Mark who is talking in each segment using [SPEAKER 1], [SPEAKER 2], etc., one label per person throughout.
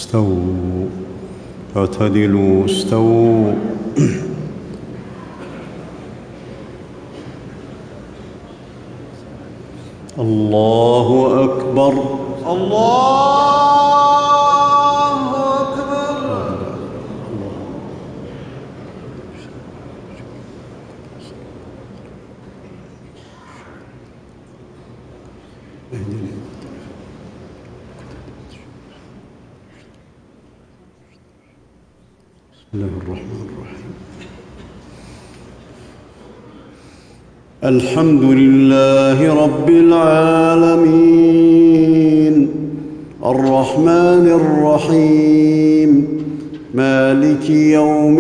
[SPEAKER 1] استووا اعتدلوا استووا. الله أكبر
[SPEAKER 2] الله أكبر.
[SPEAKER 1] بسم الله الرحمن الرحيم. الحمد لله رب العالمين الرحمن الرحيم مالك يوم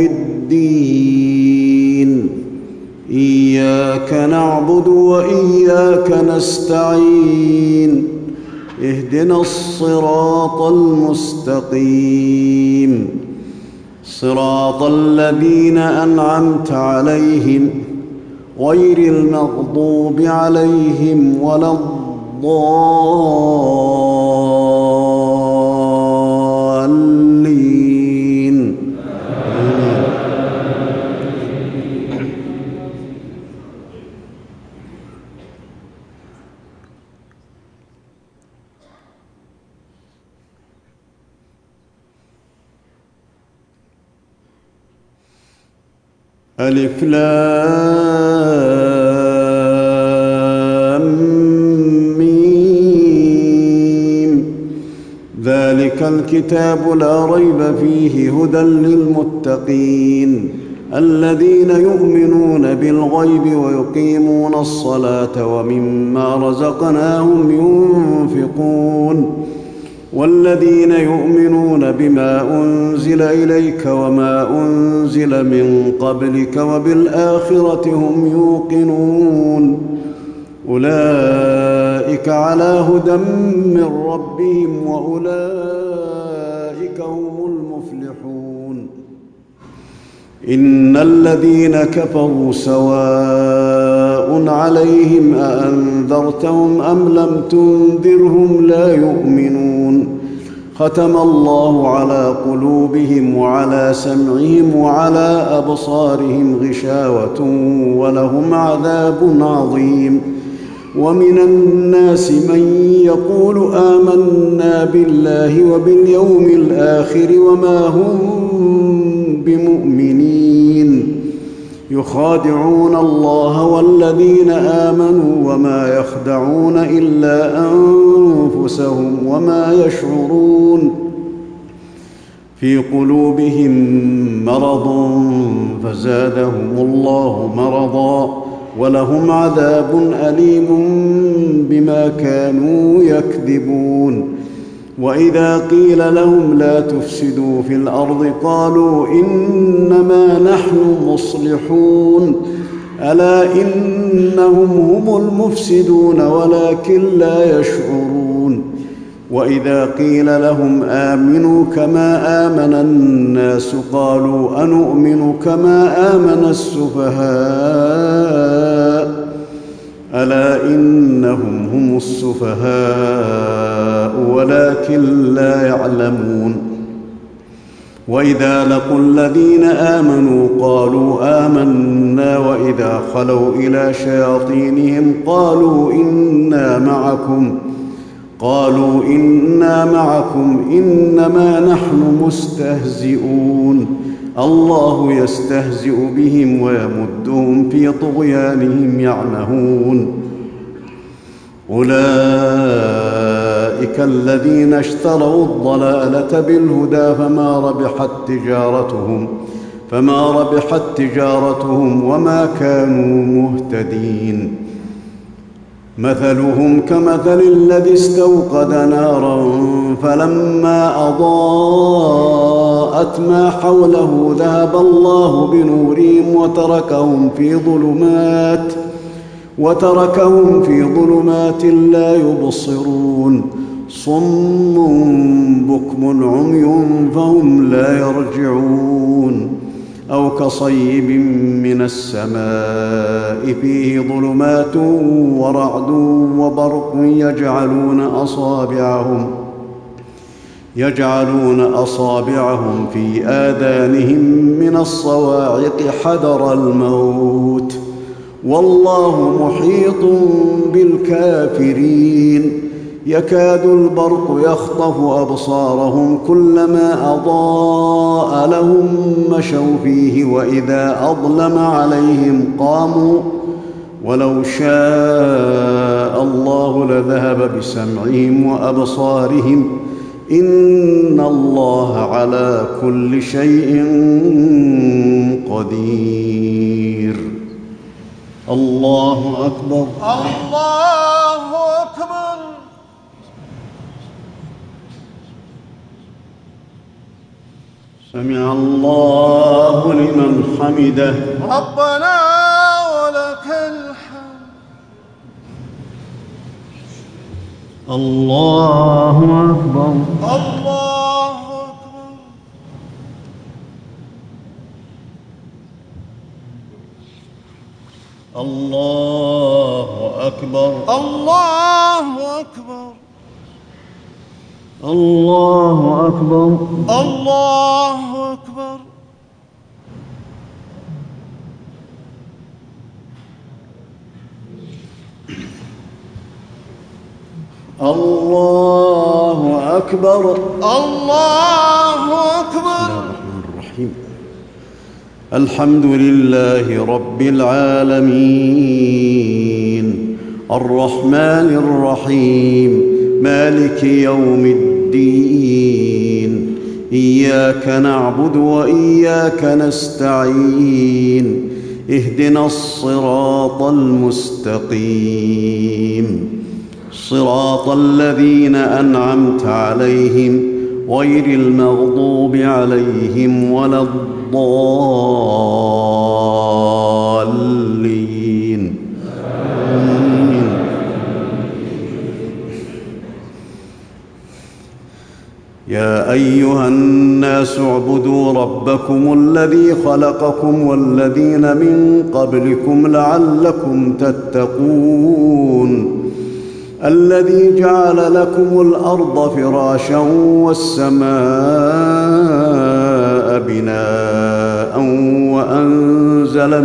[SPEAKER 1] الدين إياك نعبد وإياك نستعين اهدنا الصراط المستقيم صراط الذين أنعمت عليهم غير المغضوب عليهم ولا الضالين. ألف لام ميم ذلك الكتاب لا ريب فيه هدى للمتقين الذين يؤمنون بالغيب ويقيمون الصلاة ومما رزقناهم ينفقون والذين يؤمنون بما أنزل إليك وما أنزل من قبلك وبالآخرة هم يوقنون أولئك على هدى من ربهم وأولئك هم المفلحون. إن الذين كفروا سواء عليهم أأنذرتهم أم لم تنذرهم لا يؤمنون ختم الله على قلوبهم وعلى سمعهم وعلى أبصارهم غشاوة ولهم عذاب عظيم. ومن الناس من يقول آمنا بالله وباليوم الآخر وما هم بمؤمنين يخادعون الله والذين آمنوا وما يخدعون إلا أنفسهم وما يشعرون في قلوبهم مرض فزادهم الله مرضا ولهم عذاب أليم بما كانوا يكذبون. وإذا قيل لهم لا تفسدوا في الأرض قالوا إنما نحن مصلحون ألا إنهم هم المفسدون ولكن لا يشعرون. وإذا قيل لهم آمنوا كما آمن الناس قالوا أنؤمن كما آمن السفهاء ألا إنهم هم السفهاء ولكن لا يعلمون. وإذا لقوا الذين آمنوا قالوا آمنا وإذا خلوا إلى شياطينهم قالوا إنا معكم إنما نحن مستهزئون الله يستهزئ بهم ويمدهم في طغيانهم يعمهون. أولئك الذين اشتروا الضلالة بالهدى فما ربحت تجارتهم وما كانوا مهتدين. مثلهم كمثل الذي استوقد نارا فلما أضاءت ما حوله ذهب الله بنورهم وتركهم في ظلمات لا يبصرون صم بكم عمي فهم لا يرجعون. أو كصيب من السماء فيه ظلمات ورعد وبرق يجعلون أصابعهم في آذانهم من الصواعق حذر الموت والله محيط بالكافرين يكاد البرق يخطف أبصارهم كلما أضاء لهم مشوا فيه وإذا أظلم عليهم قاموا ولو شاء الله لذهب بسمعهم وأبصارهم إن الله على كل شيء قدير. الله أكبر.
[SPEAKER 2] الله أكبر.
[SPEAKER 1] سمع الله لمن حمده.
[SPEAKER 2] ربنا ولك الحمد.
[SPEAKER 1] الله أكبر.
[SPEAKER 2] الله أكبر.
[SPEAKER 1] الله أكبر.
[SPEAKER 2] الله أكبر.
[SPEAKER 1] الله أكبر.
[SPEAKER 2] الله أكبر.
[SPEAKER 1] الله أكبر.
[SPEAKER 2] الله أكبر.
[SPEAKER 1] بسم الله الرحمن الرحيم. الحمد لله رب العالمين الرحمن الرحيم مالك يوم الدين إياك نعبد وإياك نستعين اهدنا الصراط المستقيم صراط الذين أنعمت عليهم غير المغضوب عليهم ولا الضالين آمين. يا أيها الناس اعبدوا ربكم الذي خلقكم والذين من قبلكم لعلكم تتقون الذي جعل لكم الأرض فراشا والسماء بناء وأنزل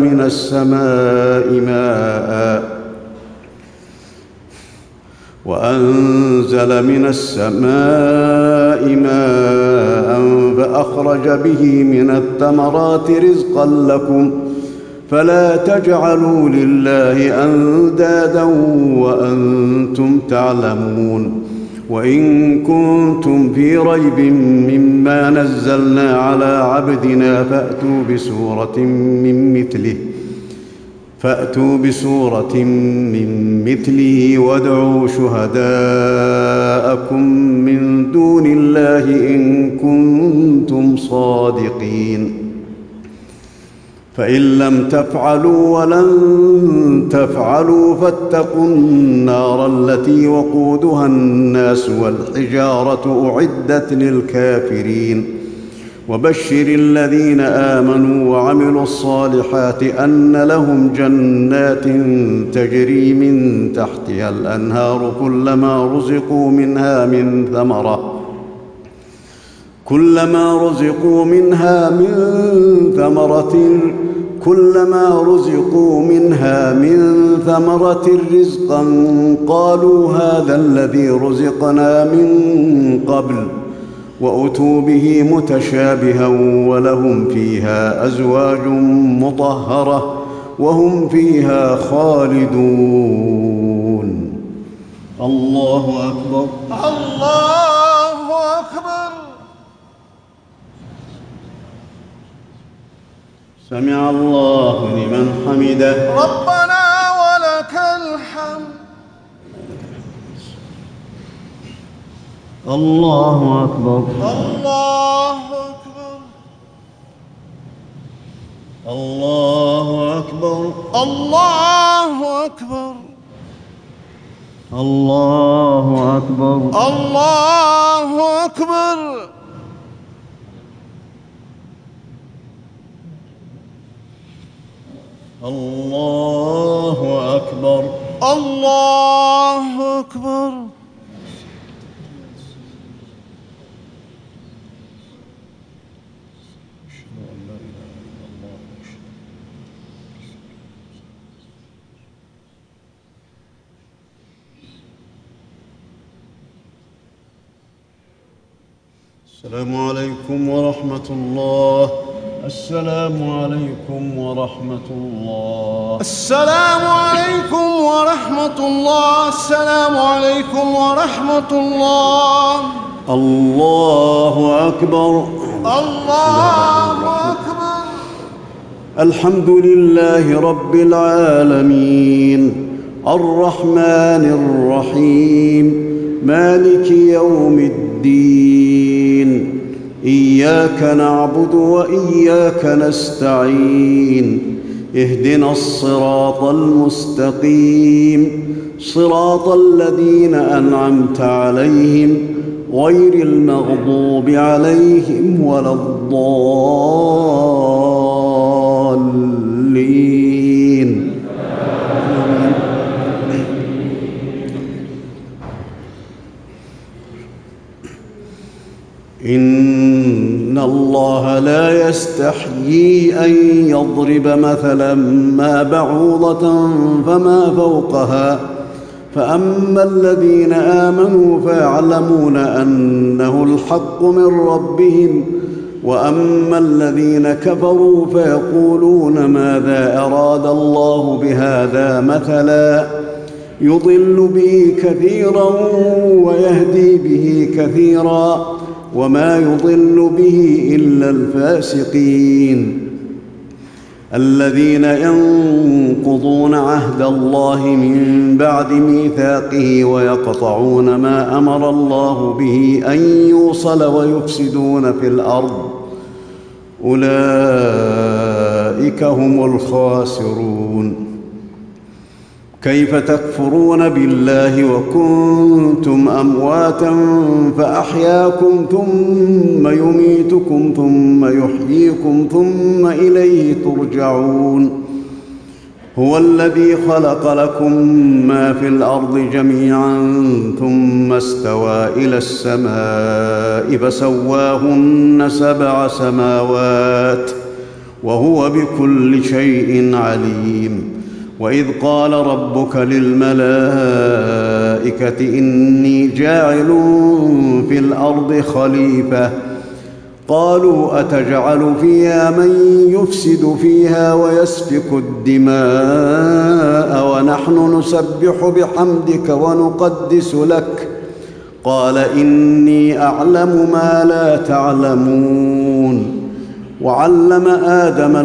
[SPEAKER 1] من السماء ماء فأخرج به من الثمرات رزقا لكم فلا تجعلوا لله أندادا وأنتم تعلمون وإن كنتم في ريب مما نزلنا على عبدنا فأتوا بسورة من مثله وادعوا شهداءكم من دون الله إن كنتم صادقين فإن لم تفعلوا ولن تفعلوا فاتقوا النار التي وقودها الناس والحجارة أعدت للكافرين وبشر الذين آمنوا وعملوا الصالحات أن لهم جنات تجري من تحتها الأنهار كلما رزقوا منها من ثمرة رزقا قالوا هذا الذي رزقنا من قبل وأتوا به متشابها ولهم فيها أزواج مطهرة وهم فيها خالدون. الله أكبر.
[SPEAKER 2] الله أكبر.
[SPEAKER 1] سمع الله لمن حمده.
[SPEAKER 2] ربنا ولك الحمد.
[SPEAKER 1] الله أكبر.
[SPEAKER 2] الله أكبر.
[SPEAKER 1] الله أكبر.
[SPEAKER 2] الله أكبر.
[SPEAKER 1] الله أكبر.
[SPEAKER 2] الله أكبر.
[SPEAKER 1] الله أكبر.
[SPEAKER 2] الله أكبر.
[SPEAKER 1] السلام عليكم ورحمة الله. السلام عليكم ورحمة الله.
[SPEAKER 2] السلام عليكم ورحمة الله. السلام عليكم ورحمة الله.
[SPEAKER 1] الله أكبر.
[SPEAKER 2] الله أكبر.
[SPEAKER 1] الحمد لله رب العالمين الرحمن الرحيم مالك يوم الدين. إياك نعبد وإياك نستعين. اهدنا الصراط المستقيم صراط الذين أنعمت عليهم غير المغضوب عليهم ولا الضالين. إن الله لا يستحيي أن يضرب مثلا ما بعوضة فما فوقها فأما الذين آمنوا فيعلمون أنه الحق من ربهم وأما الذين كفروا فيقولون ماذا أراد الله بهذا مثلا يضل به كثيرا ويهدي به كثيرا وما يضل به إلا الفاسقين الذين ينقضون عهد الله من بعد ميثاقه ويقطعون ما أمر الله به أن يوصل ويفسدون في الأرض أولئك هم الخاسرون. كيف تكفرون بالله وكنتم أمواتا فأحياكم ثم يميتكم ثم يحييكم ثم إليه ترجعون. هو الذي خلق لكم ما في الأرض جميعا ثم استوى إلى السماء فسواهن 7 سماوات وهو بكل شيء عليم. وإذ قال ربك للملائكة إني جاعل في الأرض خليفة قالوا أتجعل فيها من يفسد فيها ويسفك الدماء ونحن نسبح بحمدك ونقدس لك قال إني أعلم ما لا تعلمون. وعلم آدم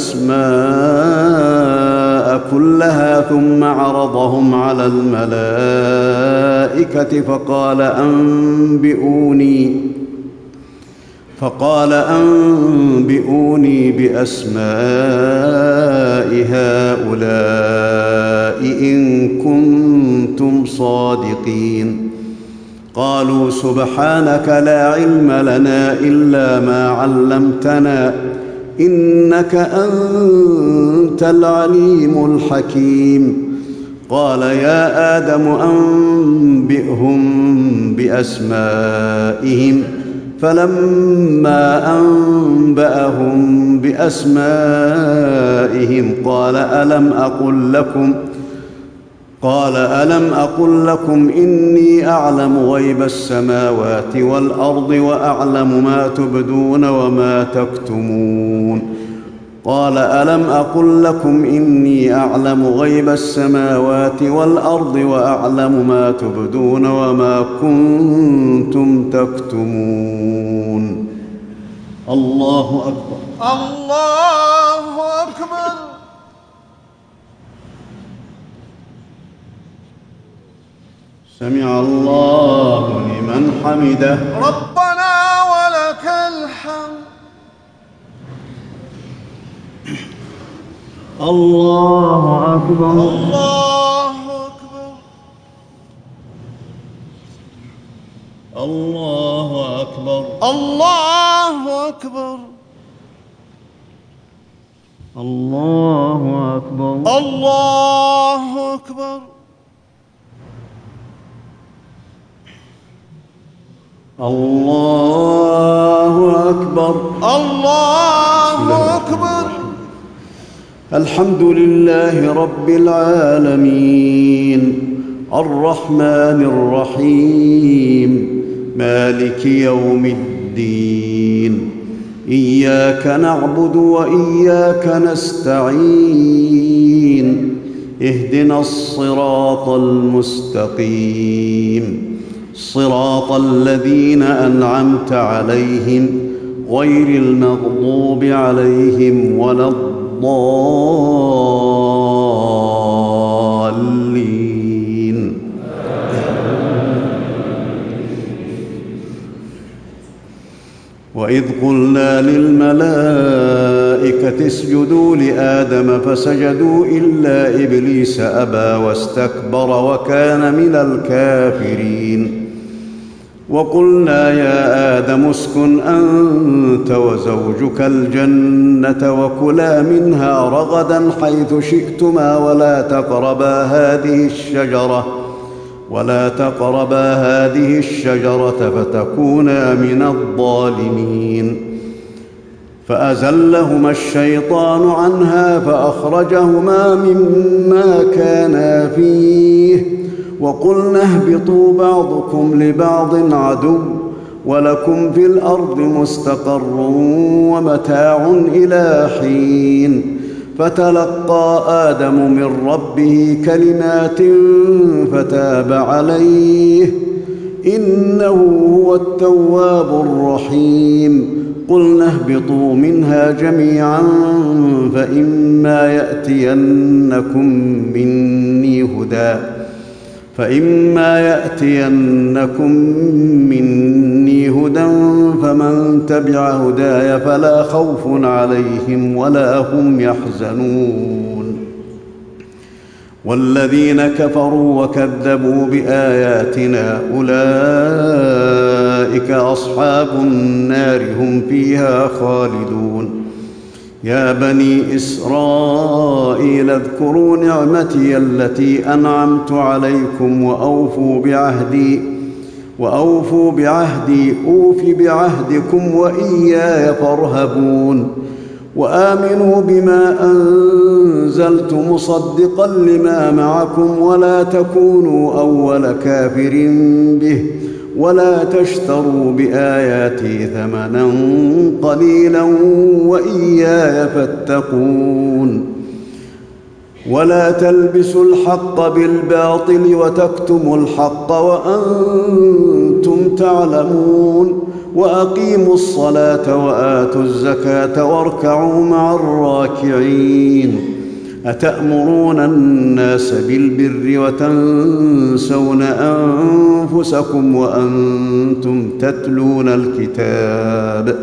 [SPEAKER 1] الأسماء كلها ثم عرضهم على الملائكة فقال أنبئوني بأسماء هؤلاء إن كنتم صادقين. قالوا سبحانك لا علم لنا إلا ما علمتنا إنك أنت العليم الحكيم. قال يا آدم أنبئهم بأسمائهم فلما أنبأهم بأسمائهم قال ألم أقل لكم إني أعلم غيب السماوات والأرض وأعلم ما تبدون وما تكتمون. قال ألم أقل لكم إني أعلم غيب السماوات والأرض وأعلم ما تبدون وما كنتم تكتمون. الله أكبر.
[SPEAKER 2] الله أكبر.
[SPEAKER 1] سمع الله لمن حمده.
[SPEAKER 2] ربنا ولك الحمد.
[SPEAKER 1] الله أكبر.
[SPEAKER 2] الله أكبر.
[SPEAKER 1] الله أكبر.
[SPEAKER 2] الله أكبر.
[SPEAKER 1] الله أكبر.
[SPEAKER 2] الله أكبر.
[SPEAKER 1] الله أكبر.
[SPEAKER 2] الله أكبر.
[SPEAKER 1] الحمد لله رب العالمين الرحمن الرحيم مالك يوم الدين. الدين إياك نعبد وإياك نستعين اهدنا الصراط المستقيم صراط الذين أنعمت عليهم غير المغضوب عليهم ولا الضالين. وإذ قلنا للملائكة اسجدوا لآدم فسجدوا إلا إبليس أبى واستكبر وكان من الكافرين. وقلنا يا آدم اسكن أنت وزوجك الجنة وكلا منها رغدا حيث شئتما ولا تقربا هذه الشجرة فتكونا من الظالمين. فأزلهما الشيطان عنها فأخرجهما مما كانا فيه وقلنا اهبطوا بعضكم لبعض عدو ولكم في الأرض مستقر ومتاع إلى حين. فتلقى آدم من ربه كلمات فتاب عليه إنه هو التواب الرحيم. قلنا اهبطوا منها جميعا فإما يأتينكم مني هدى فمن تبع هداي فلا خوف عليهم ولا هم يحزنون. والذين كفروا وكذبوا بآياتنا أولئك أصحاب النار هم فيها خالدون. يا بني إسرائيل اذكروا نعمتي التي أنعمت عليكم وأوفوا بعهدي أوف بعهدكم وإياي فارهبون. وآمنوا بما أنزلت مصدقا لما معكم ولا تكونوا أول كافر به ولا تشتروا بآياتي ثمنا قليلا وإياي فاتقون. ولا تلبسوا الحق بالباطل وتكتموا الحق وأنتم تعلمون. وأقيموا الصلاة وآتوا الزكاة واركعوا مع الراكعين. أتأمرون الناس بالبر وتنسون أنفسكم وأنتم تتلون الكتاب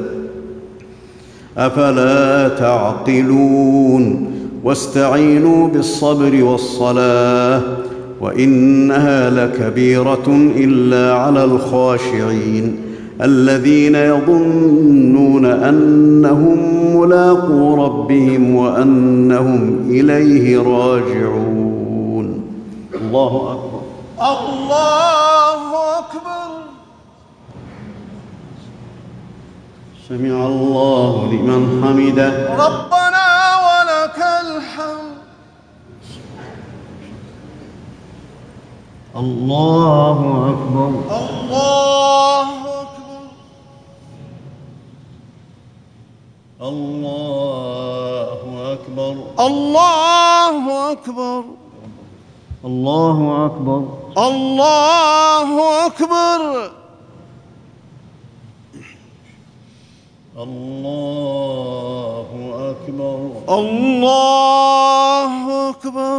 [SPEAKER 1] أفلا تعقلون. واستعينوا بالصبر والصلاة وإنها لكبيرة إلا على الخاشعين الذين يظنون أنهم ملاقو ربهم وأنهم إليه راجعون. الله أكبر.
[SPEAKER 2] الله أكبر.
[SPEAKER 1] سمع الله لمن حمده.
[SPEAKER 2] ربنا ولك الحمد.
[SPEAKER 1] الله أكبر.
[SPEAKER 2] الله أكبر.
[SPEAKER 1] الله أكبر.
[SPEAKER 2] الله أكبر.
[SPEAKER 1] الله أكبر.
[SPEAKER 2] الله أكبر.
[SPEAKER 1] الله أكبر.
[SPEAKER 2] الله أكبر.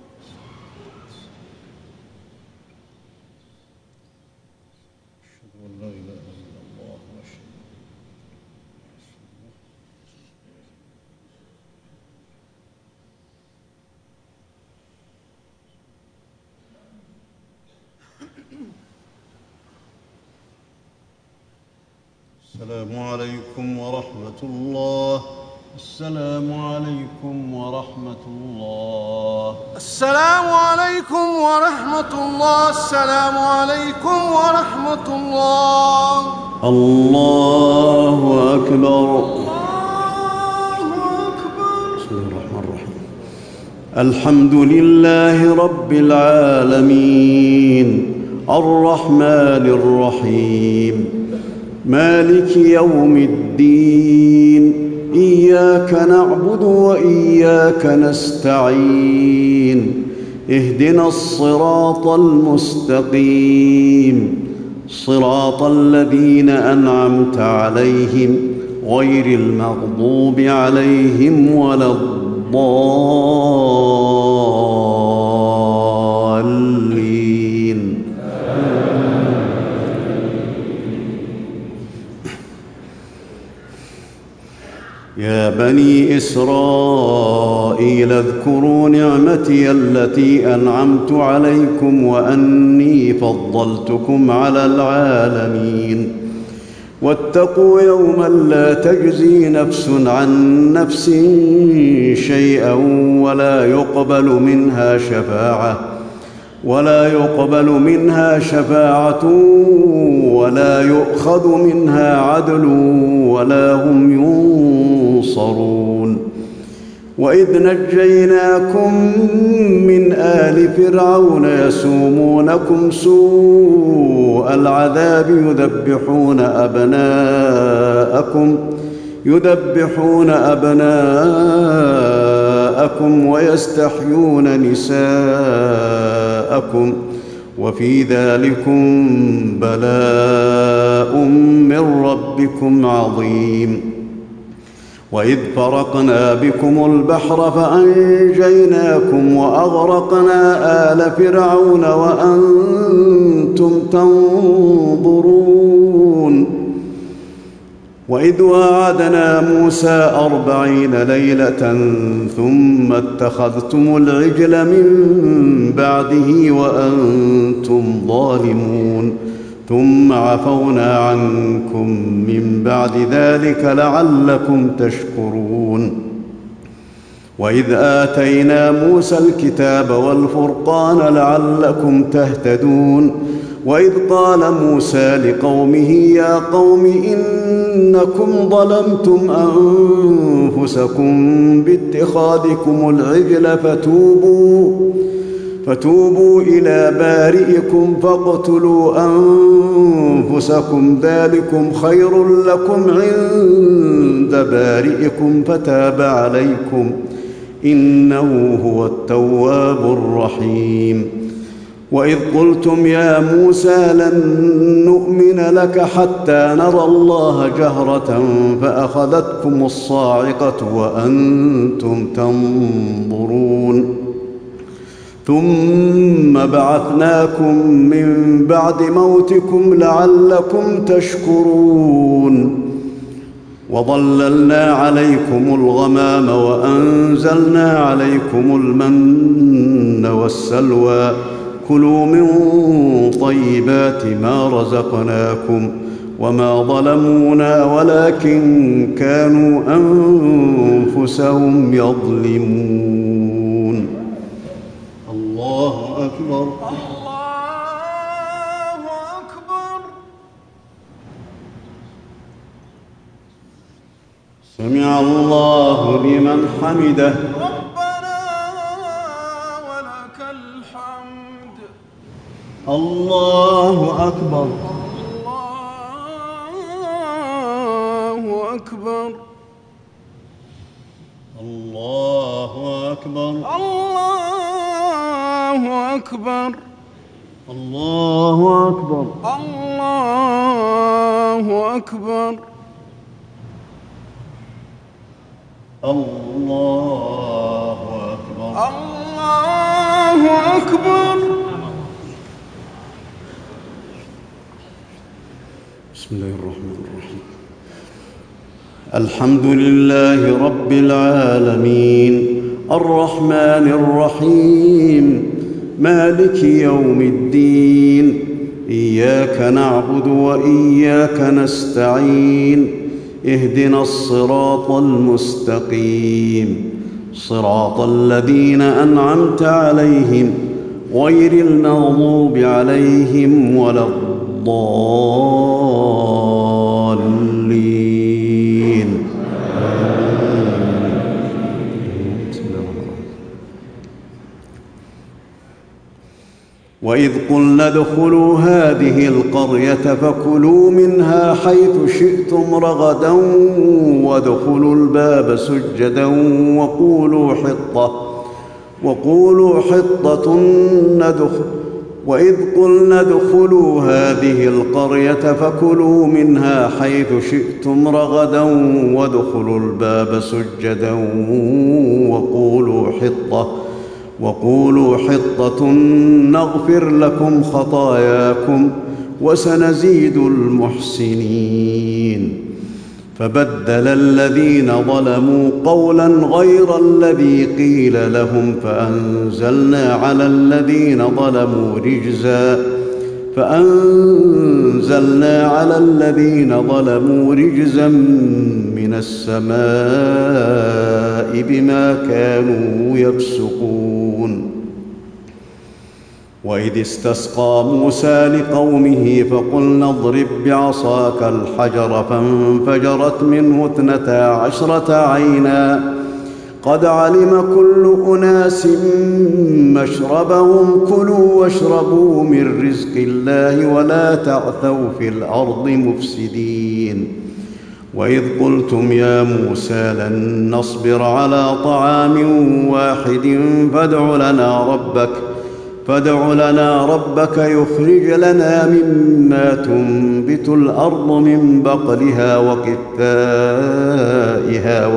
[SPEAKER 1] السلام عليكم ورحمة الله. السلام عليكم ورحمة الله.
[SPEAKER 2] السلام عليكم ورحمة الله. السلام عليكم ورحمة الله.
[SPEAKER 1] الله أكبر.
[SPEAKER 2] الله أكبر.
[SPEAKER 1] بسم الله الرحمن الرحيم. الحمد لله رب العالمين الرحمن الرحيم مالك يوم الدين إياك نعبد وإياك نستعين اهدنا الصراط المستقيم صراط الذين أنعمت عليهم غير المغضوب عليهم ولا الضالين. يا بني إسرائيل اذكروا نعمتي التي أنعمت عليكم وأني فضلتكم على العالمين واتقوا يوما لا تجزي نفس عن نفس شيئا ولا يقبل منها شفاعة ولا يؤخذ منها عدل ولا هم ينصرون. وإذ نجيناكم من آل فرعون يسومونكم سوء العذاب يذبحون أبناءكم ويستحيون نساءكم وفي ذلكم بلاء من ربكم عظيم. وإذ فرقنا بكم البحر فأنجيناكم وأغرقنا آل فرعون وأنتم تنظرون. وإذ واعدنا موسى 40 ليلة ثم اتخذتم العجل من بعده وأنتم ظالمون ثم عفونا عنكم من بعد ذلك لعلكم تشكرون. وإذ آتينا موسى الكتاب والفرقان لعلكم تهتدون. وإذ قال موسى لقومه يا قوم إنكم ظلمتم أنفسكم باتخاذكم العجل فتوبوا إلى بارئكم فاقتلوا أنفسكم ذلكم خير لكم عند بارئكم فتاب عليكم إنه هو التواب الرحيم. وإذ قلتم يا موسى لن نؤمن لك حتى نرى الله جهرة فأخذتكم الصاعقة وأنتم تنظرون ثم بعثناكم من بعد موتكم لعلكم تشكرون. وظللنا عليكم الغمام وأنزلنا عليكم المن والسلوى كلوا من طيبات ما رزقناكم وما ظلمونا ولكن كانوا أنفسهم يظلمون. الله أكبر.
[SPEAKER 2] الله أكبر.
[SPEAKER 1] سمع الله لمن حمده.
[SPEAKER 2] ربنا ولك الحمد.
[SPEAKER 1] الله أكبر.
[SPEAKER 2] الله أكبر.
[SPEAKER 1] الله أكبر.
[SPEAKER 2] الله أكبر.
[SPEAKER 1] الله أكبر.
[SPEAKER 2] الله أكبر.
[SPEAKER 1] الله أكبر.
[SPEAKER 2] الله أكبر.
[SPEAKER 1] بسم الله الرحمن الرحيم. الحمد لله رب العالمين الرحمن الرحيم مالك يوم الدين إياك نعبد وإياك نستعين اهدنا الصراط المستقيم صراط الذين أنعمت عليهم غير المغضوب عليهم ولا الضالين. وإذ قلنا ادخلوا هذه القرية فكلوا منها حيث شئتم رغدا وادخلوا الباب سجدا وقولوا حطة وإذ قلنا ادخلوا هذه القرية فكلوا منها حيث شئتم رغدا وادخلوا الباب سجدا وقولوا حطة نغفر لكم خطاياكم وسنزيد المحسنين. فبدل الذين ظلموا قولا غير الذي قيل لهم فأنزلنا على الذين ظلموا رجزا من السماء بما كانوا يفسقون. وإذ استسقى موسى لقومه فقلنا اضرب بعصاك الحجر فانفجرت منه 12 عينا قد علم كل أناس مشربهم كلوا واشربوا من رزق الله ولا تعثوا في الأرض مفسدين. وإذ قلتم يا موسى لن نصبر على طعام واحد فادع لنا ربك يخرج لنا مما تنبت الأرض من بقلها وقثائها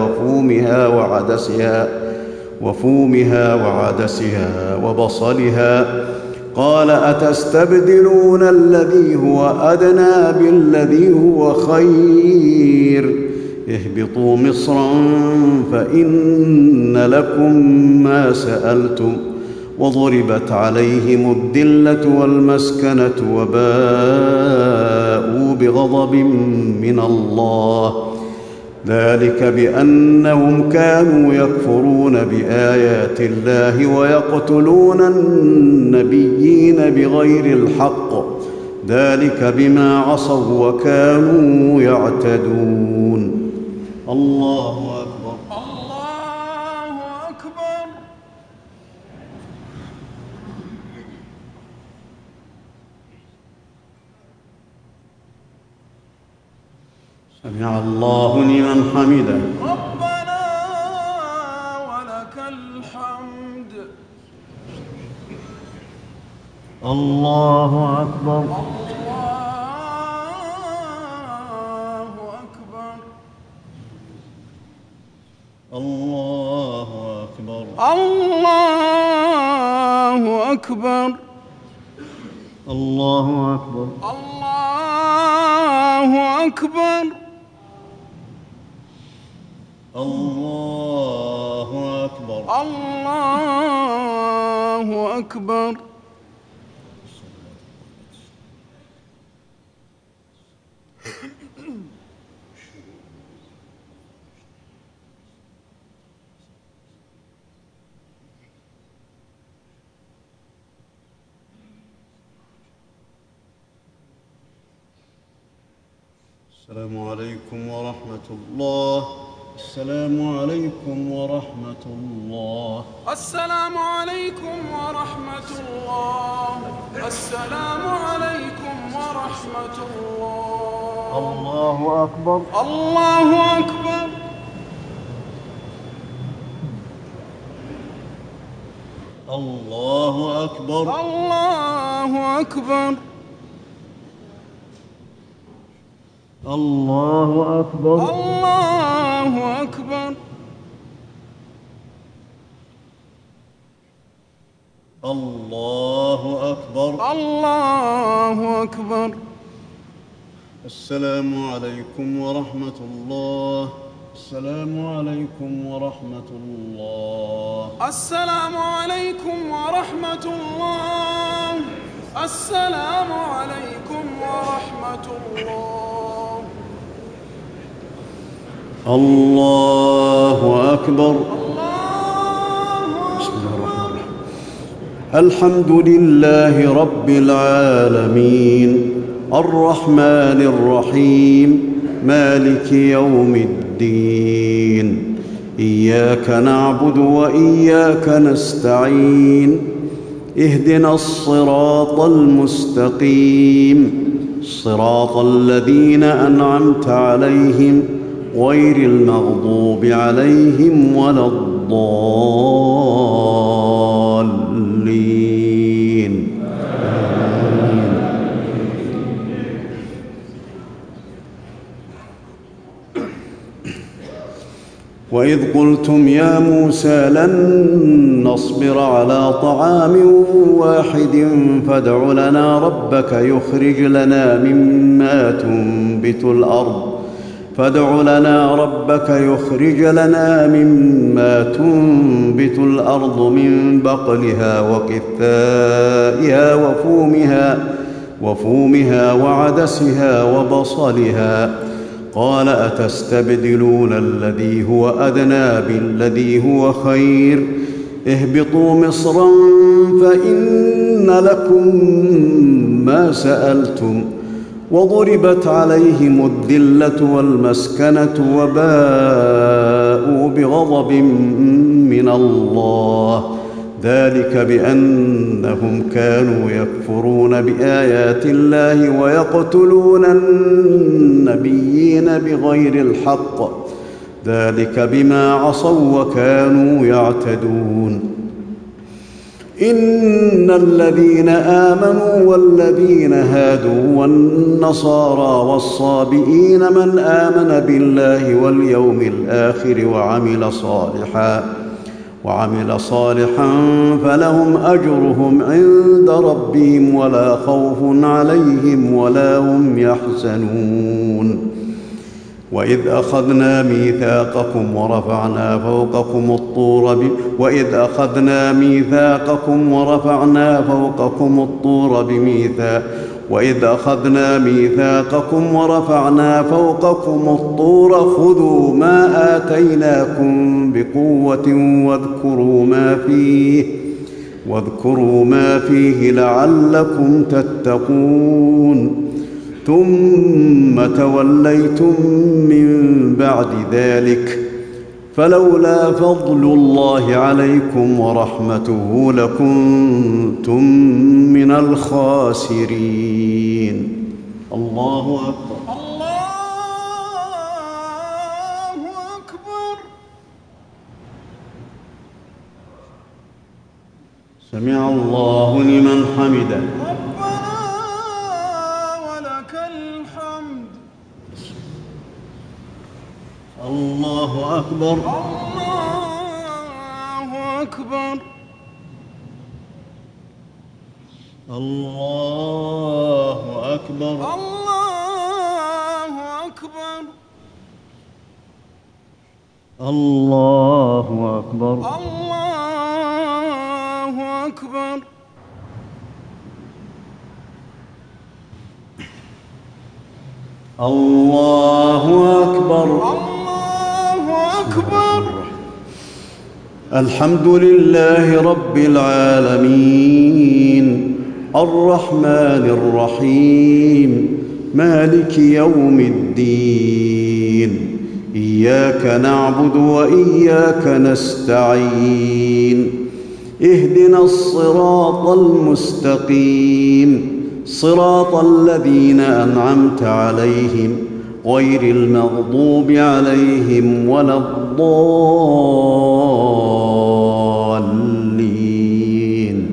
[SPEAKER 1] وفومها وعدسها وبصلها قال أتستبدلون الذي هو أدنى بالذي هو خير اهبطوا مصرا فإن لكم ما سألتم وضربت عليهم الذلة والمسكنة وباءوا بغضب من الله ذلك بأنهم كانوا يكفرون بآيات الله ويقتلون النبيين بغير الحق ذلك بما عصوا وكانوا يعتدون. الله أكبر.
[SPEAKER 2] الله أكبر.
[SPEAKER 1] سمع الله لمن حمده.
[SPEAKER 2] ربنا ولك الحمد.
[SPEAKER 1] الله أكبر.
[SPEAKER 2] الله أكبر.
[SPEAKER 1] الله أكبر.
[SPEAKER 2] الله أكبر.
[SPEAKER 1] الله أكبر.
[SPEAKER 2] الله أكبر.
[SPEAKER 1] الله أكبر. السلام عليكم ورحمة الله. السلام عليكم ورحمة الله.
[SPEAKER 2] السلام عليكم ورحمة الله. السلام عليكم ورحمة الله.
[SPEAKER 1] الله أكبر.
[SPEAKER 2] الله أكبر.
[SPEAKER 1] الله أكبر.
[SPEAKER 2] الله أكبر.
[SPEAKER 1] الله أكبر.
[SPEAKER 2] الله أكبر.
[SPEAKER 1] الله أكبر.
[SPEAKER 2] الله أكبر.
[SPEAKER 1] السلام عليكم ورحمة الله. السلام عليكم ورحمة الله.
[SPEAKER 2] السلام عليكم ورحمة الله. السلام عليكم ورحمة الله.
[SPEAKER 1] الله أكبر. بسم الله الرحمن الرحيم. الحمد لله رب العالمين الرحمن الرحيم مالك يوم الدين إياك نعبد وإياك نستعين اهدنا الصراط المستقيم صراط الذين أنعمت عليهم غير المغضوب عليهم ولا الضالين. وإذ قلتم يا موسى لن نصبر على طعام واحد فادع لنا ربك يخرج لنا مما تنبت الأرض من بقلها وقثائها وفومها وعدسها وبصلها. قال أتستبدلون الذي هو أدنى بالذي هو خير اهبطوا مصرا فإن لكم ما سألتم وضربت عليهم الذلة والمسكنة وباءوا بغضب من الله ذلك بأنهم كانوا يكفرون بآيات الله ويقتلون النبيين بغير الحق ذلك بما عصوا وكانوا يعتدون. إن الذين آمنوا والذين هادوا والنصارى والصابئين من آمن بالله واليوم الآخر وعمل صالحا فلهم أجرهم عند ربهم ولا خوف عليهم ولا هم يحزنون. وإذ أخذنا ميثاقكم ورفعنا فوقكم الطور خذوا ما آتيناكم بقوة واذكروا ما فيه لعلكم تتقون. ثم توليتم من بعد ذلك فلولا فضل الله عليكم ورحمته لكنتم من الخاسرين. الله أكبر.
[SPEAKER 2] الله أكبر.
[SPEAKER 1] سمع الله لمن حمده.
[SPEAKER 2] ربنا ولك الحمد.
[SPEAKER 1] الله أكبر.
[SPEAKER 2] الله أكبر.
[SPEAKER 1] الله أكبر.
[SPEAKER 2] الله أكبر.
[SPEAKER 1] الله أكبر.
[SPEAKER 2] الله أكبر.
[SPEAKER 1] الله أكبر.
[SPEAKER 2] الله أكبر.
[SPEAKER 1] الحمد لله رب العالمين الرحمن الرحيم مالك يوم الدين إياك نعبد وإياك نستعين اهدنا الصراط المستقيم صراط الذين أنعمت عليهم غير المغضوب عليهم ولا الضالين.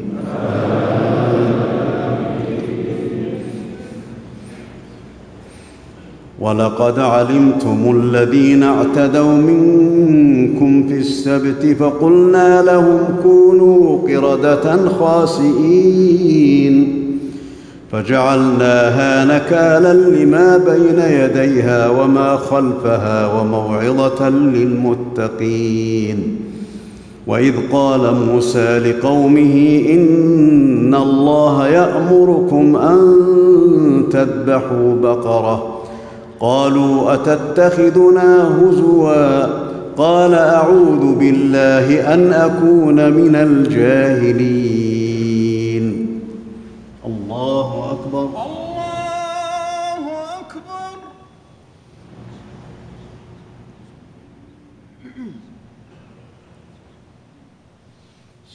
[SPEAKER 1] ولقد علمتم الذين اعتدوا منكم في السبت فقلنا لهم كونوا قردة خاسئين فجعلناها نكالا لما بين يديها وما خلفها وموعظة للمتقين. وإذ قال موسى لقومه إن الله يأمركم أن تذبحوا بقرة قالوا أتتخذنا هزوا قال أعوذ بالله أن أكون من الجاهلين. الله أكبر.
[SPEAKER 2] الله أكبر.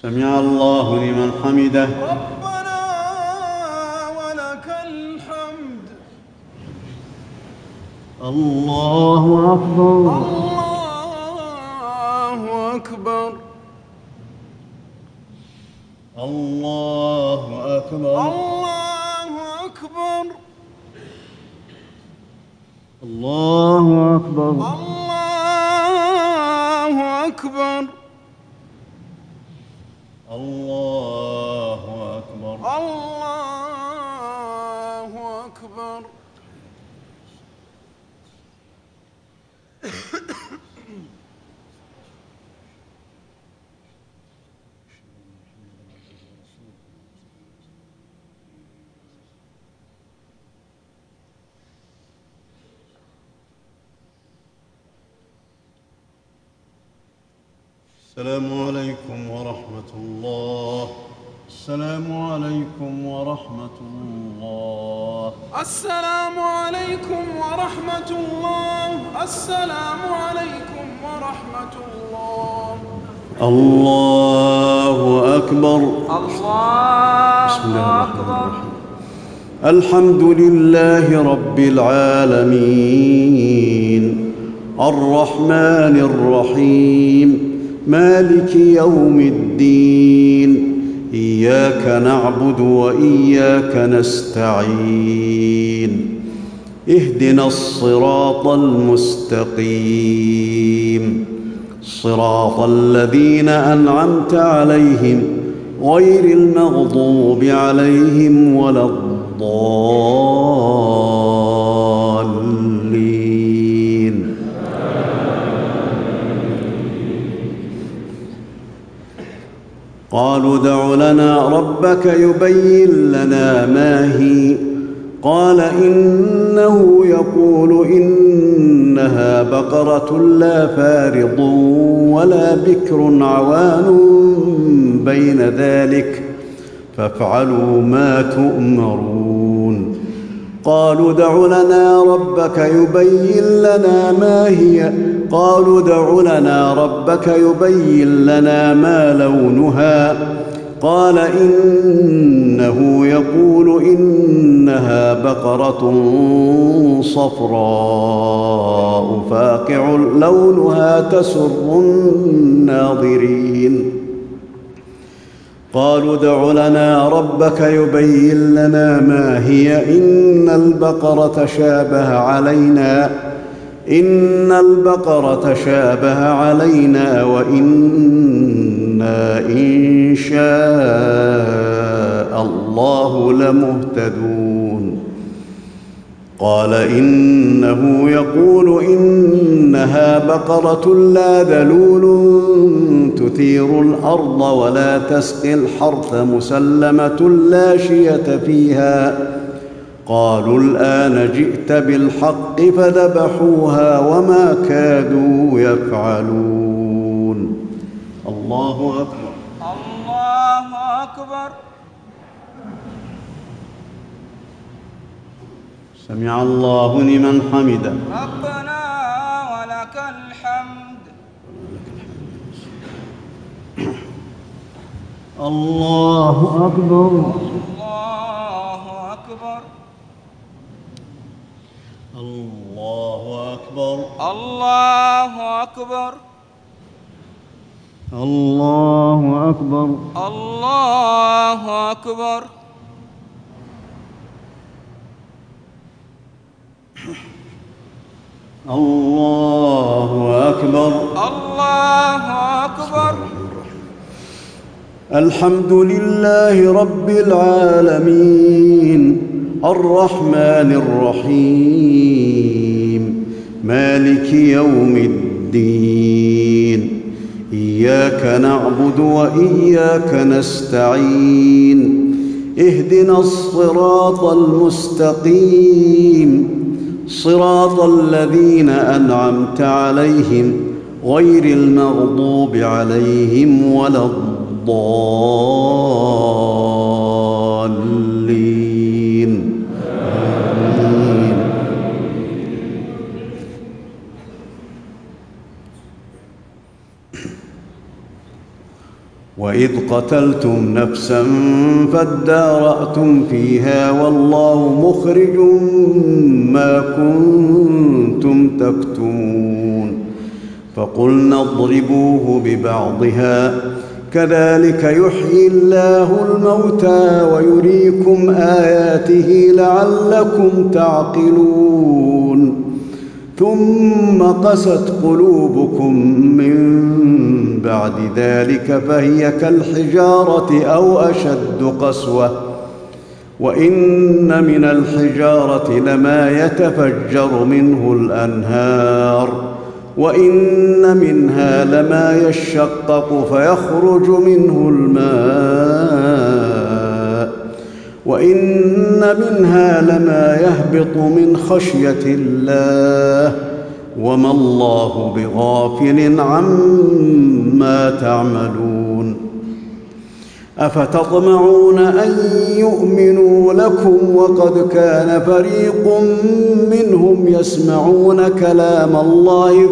[SPEAKER 1] سمع الله لمن حمده.
[SPEAKER 2] ربنا ولك الحمد.
[SPEAKER 1] الله أكبر.
[SPEAKER 2] الله أكبر.
[SPEAKER 1] الله أكبر.
[SPEAKER 2] الله أكبر.
[SPEAKER 1] الله أكبر.
[SPEAKER 2] الله أكبر.
[SPEAKER 1] الله أكبر.
[SPEAKER 2] الله أكبر.
[SPEAKER 1] السلام عليكم ورحمة الله. السلام عليكم ورحمة الله.
[SPEAKER 2] السلام عليكم ورحمة الله. السلام عليكم ورحمة الله.
[SPEAKER 1] الله أكبر. بسم الله
[SPEAKER 2] الله
[SPEAKER 1] الرحمن
[SPEAKER 2] أكبر.
[SPEAKER 1] الرحيم. الحمد لله رب العالمين الرحمن الرحيم مالك يوم الدين إياك نعبد وإياك نستعين اهدنا الصراط المستقيم صراط الذين أنعمت عليهم غير المغضوب عليهم ولا الضالين. قالوا ادع لنا ربك يبين لنا ما هي قال إنه يقول إنها بقرة لا فارض ولا بكر عوان بين ذلك فافعلوا ما تؤمرون. قالوا ادع لنا ربك يبين لنا ما هي قالوا ادع لنا ربك يبين لنا ما لونها قال إنه يقول إنها بقرة صفراء فاقع لونها تسر الناظرين. قالوا ادع لنا ربك يبين لنا ما هي إن البقرة شابه علينا وإنا إن شاء الله لمهتدون. قال إنه يقول إنها بقرة لا ذلول تثير الأرض ولا تسقي الحرث مسلمة لا شية فيها. قالوا الآن جئت بالحق فذبحوها وما كادوا يفعلون. الله أكبر.
[SPEAKER 2] الله أكبر.
[SPEAKER 1] سمع الله لمن حمده.
[SPEAKER 2] ربنا ولك الحمد.
[SPEAKER 1] الله أكبر.
[SPEAKER 2] الله أكبر.
[SPEAKER 1] الله أكبر.
[SPEAKER 2] الله أكبر.
[SPEAKER 1] الله أكبر.
[SPEAKER 2] الله أكبر.
[SPEAKER 1] الله أكبر.
[SPEAKER 2] الله أكبر.
[SPEAKER 1] الحمد لله رب العالمين الرحمن الرحيم مالك يوم الدين إياك نعبد وإياك نستعين اهدنا الصراط المستقيم صراط الذين أنعمت عليهم غير المغضوب عليهم ولا الضالين. آمين. وإذ قتلتم نفسا فادارأتم فيها والله مخرج ما كنتم تكتمون فقلنا اضربوه ببعضها كذلك يحيي الله الموتى ويريكم آياته لعلكم تعقلون ثم قست قلوبكم من بعد ذلك فهي كالحجارة أو أشد قسوة وإن من الحجارة لما يتفجر منه الأنهار وإن منها لما يشقق فيخرج منه الماء وإن منها لما يهبط من خشية الله وما الله بغافل عما تعملون أفتطمعون أن يؤمنوا لكم وقد كان فريق منهم يسمعون كلام الله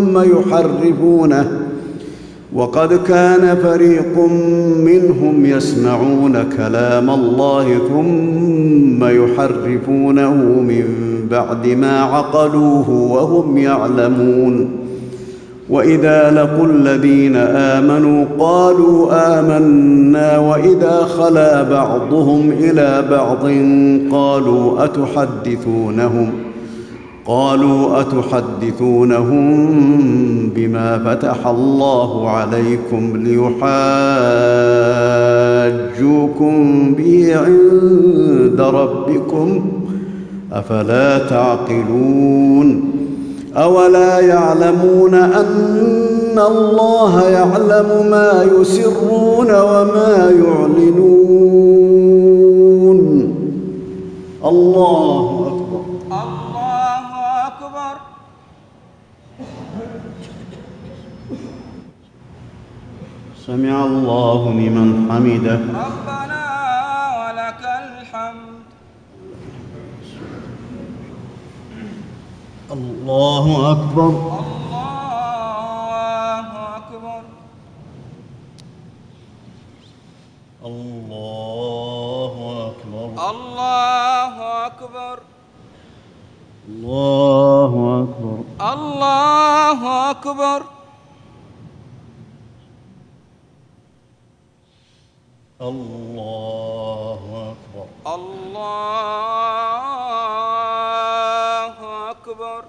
[SPEAKER 1] ثم يحرفونه من بعد ما عقلوه وهم يعلمون وإذا لقوا الذين آمنوا قالوا آمنا وإذا خلا بعضهم إلى بعض قالوا أتحدثونهم بما فتح الله عليكم ليحاجوكم به عند ربكم أفلا تعقلون أولا يعلمون أن الله يعلم ما يسرون وما يعلنون الله أكبر
[SPEAKER 2] الله أكبر.
[SPEAKER 1] سمع الله لمن حمده
[SPEAKER 2] ربنا ولك الحمد.
[SPEAKER 1] الله أكبر
[SPEAKER 2] الله أكبر.
[SPEAKER 1] الله أكبر
[SPEAKER 2] الله أكبر.
[SPEAKER 1] الله أكبر
[SPEAKER 2] الله أكبر.
[SPEAKER 1] الله أكبر
[SPEAKER 2] الله أكبر.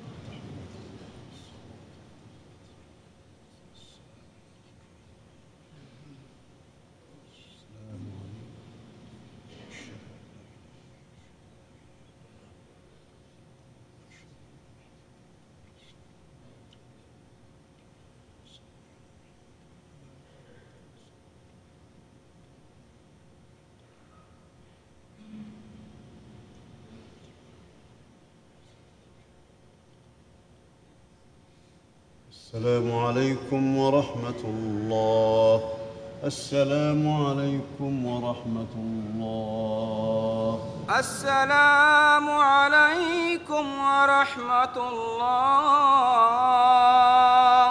[SPEAKER 1] السلام عليكم ورحمة الله. السلام عليكم ورحمة الله.
[SPEAKER 2] السلام عليكم ورحمة الله.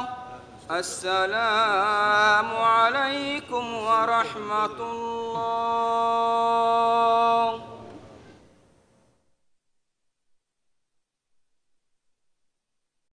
[SPEAKER 2] السلام عليكم ورحمة الله.